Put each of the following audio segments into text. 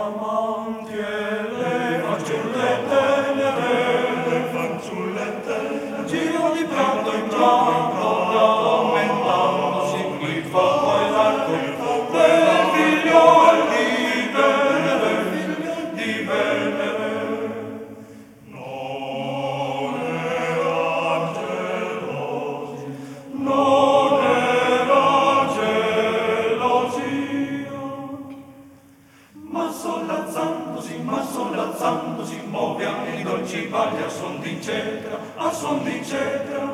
amanti e le fanciulle tenere, giro di pianto in pianto, aumentandosi il fuoco e l'arco del figlio di Venere. Non era gelosia, ma sollazzandosi muove anche i dolci balli a suon di cetra, a suon di cetra.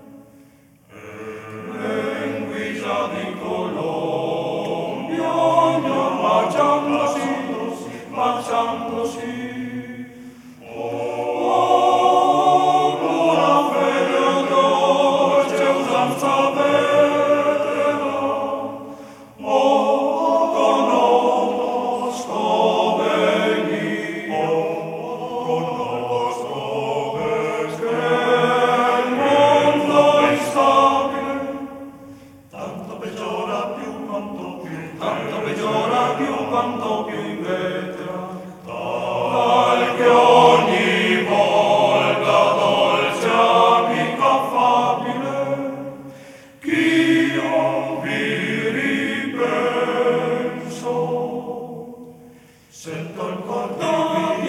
E in guisa di Colombia, marciandosi, oh, buona fede dolce usanza vetera, oh, conosco benissimo, che il mondo è instabile, tanto peggiora più quanto più invetra, tal che ogni volta dolce amico affabile, ch'io vi ripenso, sento il cor di